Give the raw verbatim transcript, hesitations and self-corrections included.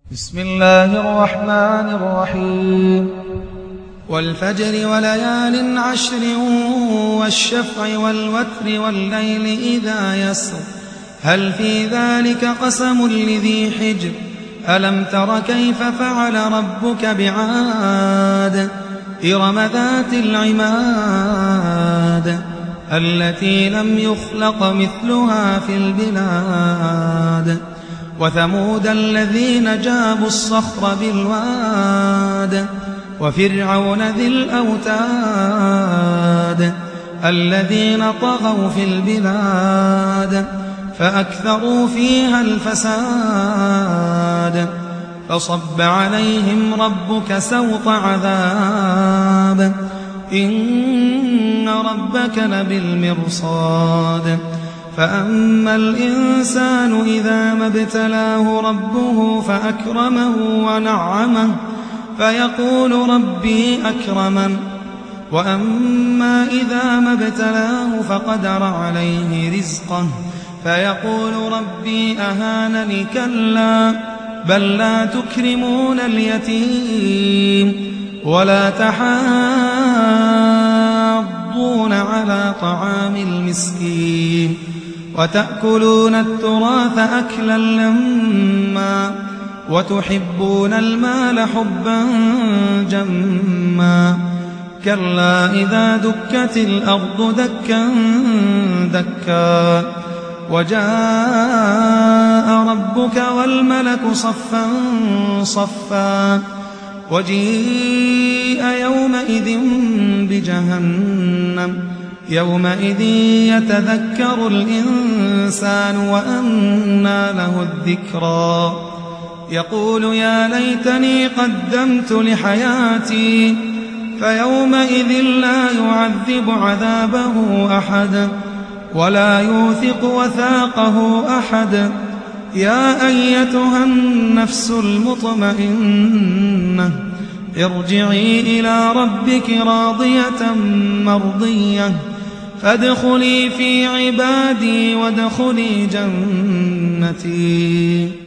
بسم الله الرحمن الرحيم والفجر وليال عشر والشفع والوتر والليل إذا يسر هل في ذلك قسم لذي حجر ألم تر كيف فعل ربك بعاد إرم ذات العماد التي لم يخلق مثلها في البلاد وثمود الذين جابوا الصخر بالواد وفرعون ذي الأوتاد الذين طغوا في البلاد فأكثروا فيها الفساد فصب عليهم ربك سوط عذاب إن ربك لبالمرصاد فأما الإنسان إذا ما ابتلاه ربه فأكرمه ونعمه فيقول ربي أكرمن وأما إذا ما ابتلاه فقدر عليه رزقه فيقول ربي أهانني كلا بل لا تكرمون اليتيم ولا تحاضون على طعام المسكين وتأكلون التراث أكلا لما وتحبون المال حبا جما كلا إذا دكت الأرض دكا دكا وجاء ربك والملك صفا صفا وجيء يومئذ بجهنم يومئذ يتذكر الإنسان وأنى له الذكرى يقول يا ليتني قدمت لحياتي فيومئذ لا يعذب عذابه أحد ولا يوثق وثاقه أحد يا أيتها النفس المطمئنة ارجعي إلى ربك راضية مرضية فادخلي في عبادي وادخلي جنتي.